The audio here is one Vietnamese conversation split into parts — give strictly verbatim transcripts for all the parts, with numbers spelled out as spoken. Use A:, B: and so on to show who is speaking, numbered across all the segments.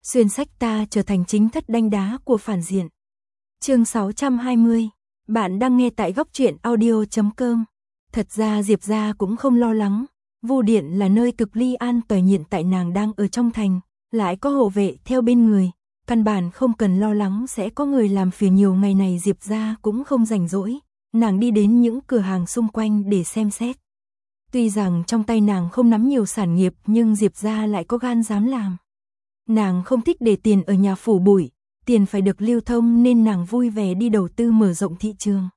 A: xuyên sách ta trở thành chính thất đanh đá của phản diện. Chương sáu trăm hai mươi, bạn đang nghe tại góc truyện audio chấm com. Thật ra Diệp gia cũng không lo lắng, Vu Điện là nơi cực ly an toàn, hiện tại nàng đang ở trong thành, lại có hộ vệ theo bên người, căn bản không cần lo lắng sẽ có người làm phiền. Nhiều ngày này Diệp gia cũng không rảnh rỗi, nàng đi đến những cửa hàng xung quanh để xem xét. Tuy rằng trong tay nàng không nắm nhiều sản nghiệp nhưng Diệp gia lại có gan dám làm. Nàng không thích để tiền ở nhà phủ bụi, tiền phải được lưu thông nên nàng vui vẻ đi đầu tư mở rộng thị trường.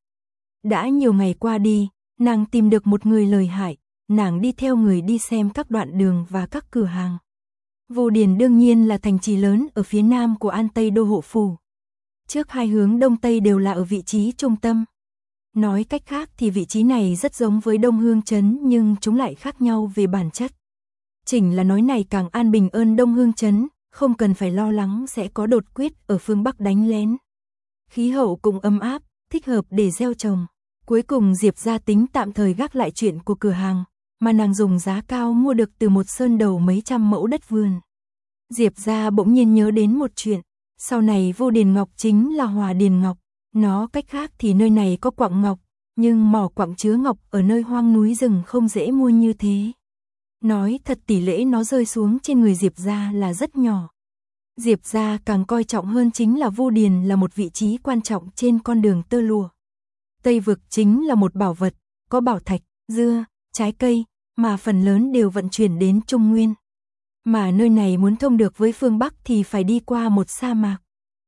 A: Đã nhiều ngày qua đi, nàng tìm được một người lợi hại, nàng đi theo người đi xem các đoạn đường và các cửa hàng. Vu Điền đương nhiên là thành trì lớn ở phía nam của An Tây Đô Hộ Phủ. Trước hai hướng đông tây đều là ở vị trí trung tâm. Nói cách khác thì vị trí này rất giống với Đông Hương Trấn nhưng chúng lại khác nhau về bản chất. Chỉnh là nói này càng an bình hơn Đông Hương Trấn, không cần phải lo lắng sẽ có đột quyết ở phương Bắc đánh lén. Khí hậu cũng ấm áp, thích hợp để gieo trồng. Cuối cùng Diệp gia tính tạm thời gác lại chuyện của cửa hàng, mà nàng dùng giá cao mua được từ một sơn đầu mấy trăm mẫu đất vườn. Diệp gia bỗng nhiên nhớ đến một chuyện, sau này Vu Điền Ngọc chính là Hòa Điền Ngọc, nó cách khác thì nơi này có quặng ngọc, nhưng mỏ quặng chứa ngọc ở nơi hoang núi rừng không dễ mua như thế. Nói thật tỷ lệ nó rơi xuống trên người Diệp gia là rất nhỏ. Diệp gia càng coi trọng hơn chính là Vu Điền là một vị trí quan trọng trên con đường tơ lụa. Tây vực chính là một bảo vật, có bảo thạch, dưa, trái cây, mà phần lớn đều vận chuyển đến Trung Nguyên. Mà nơi này muốn thông được với phương Bắc thì phải đi qua một sa mạc.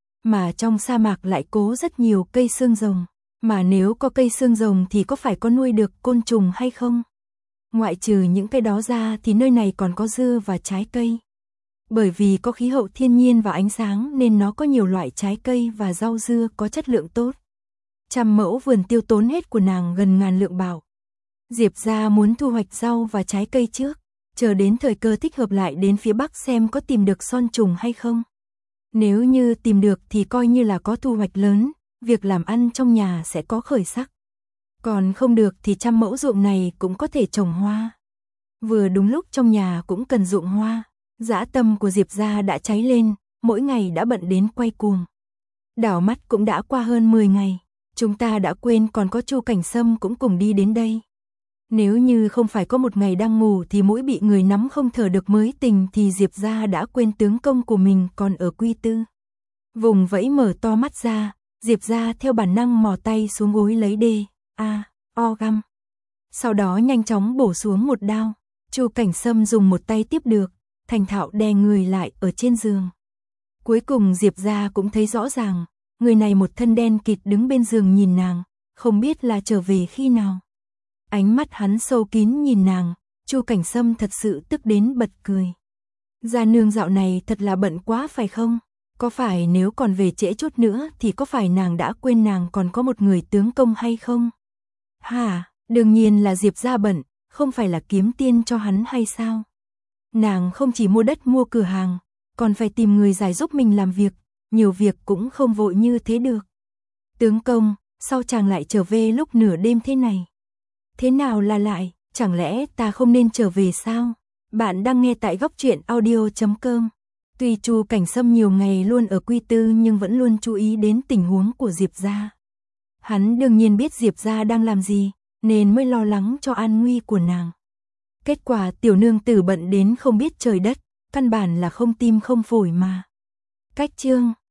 A: Mà trong sa mạc lại cố rất nhiều cây xương rồng. Mà nếu có cây xương rồng thì có phải có nuôi được côn trùng hay không? Ngoại trừ những cái đó ra thì nơi này còn có dưa và trái cây. Bởi vì có khí hậu thiên nhiên và ánh sáng nên nó có nhiều loại trái cây và rau dưa có chất lượng tốt. Trăm mẫu vườn tiêu tốn hết của nàng gần ngàn lượng bạc. Diệp gia muốn thu hoạch rau và trái cây trước, chờ đến thời cơ thích hợp lại đến phía Bắc xem có tìm được son trùng hay không. Nếu như tìm được thì coi như là có thu hoạch lớn, việc làm ăn trong nhà sẽ có khởi sắc. Còn không được thì trăm mẫu ruộng này cũng có thể trồng hoa. Vừa đúng lúc trong nhà cũng cần ruộng hoa, dã tâm của Diệp gia đã cháy lên, mỗi ngày đã bận đến quay cuồng. Đảo mắt cũng đã qua hơn mười ngày, chúng ta đã quên còn có Chu Cảnh Sâm cũng cùng đi đến đây. Nếu như không phải có một ngày đang ngủ thì mũi bị người nắm không thở được mới tỉnh thì Diệp gia đã quên tướng công của mình còn ở Quy Tư. Vùng vẫy mở to mắt ra, Diệp gia theo bản năng mò tay xuống gối lấy đê, a, o găm. Sau đó nhanh chóng bổ xuống một đao, Chu Cảnh Sâm dùng một tay tiếp được, thành thạo đè người lại ở trên giường. Cuối cùng Diệp gia cũng thấy rõ ràng, người này một thân đen kịt đứng bên giường nhìn nàng, không biết là trở về khi nào. Ánh mắt hắn sâu kín nhìn nàng, Chu Cảnh Sâm thật sự tức đến bật cười. Gia nương dạo này thật là bận quá phải không? Có phải nếu còn về trễ chút nữa thì có phải nàng đã quên nàng còn có một người tướng công hay không? Hả, đương nhiên là Diệp gia bận, không phải là kiếm tiền cho hắn hay sao? Nàng không chỉ mua đất mua cửa hàng, còn phải tìm người giải giúp mình làm việc, nhiều việc cũng không vội như thế được. Tướng công, sao chàng lại trở về lúc nửa đêm thế này? Thế nào là lại, chẳng lẽ ta không nên trở về sao? Bạn đang nghe tại góc truyện audio chấm com. Tuy Chu Cảnh Sâm nhiều ngày luôn ở Quy Tư nhưng vẫn luôn chú ý đến tình huống của Diệp gia. Hắn đương nhiên biết Diệp gia đang làm gì, nên mới lo lắng cho an nguy của nàng. Kết quả tiểu nương tử bận đến không biết trời đất, căn bản là không tim không phổi mà. Cách chương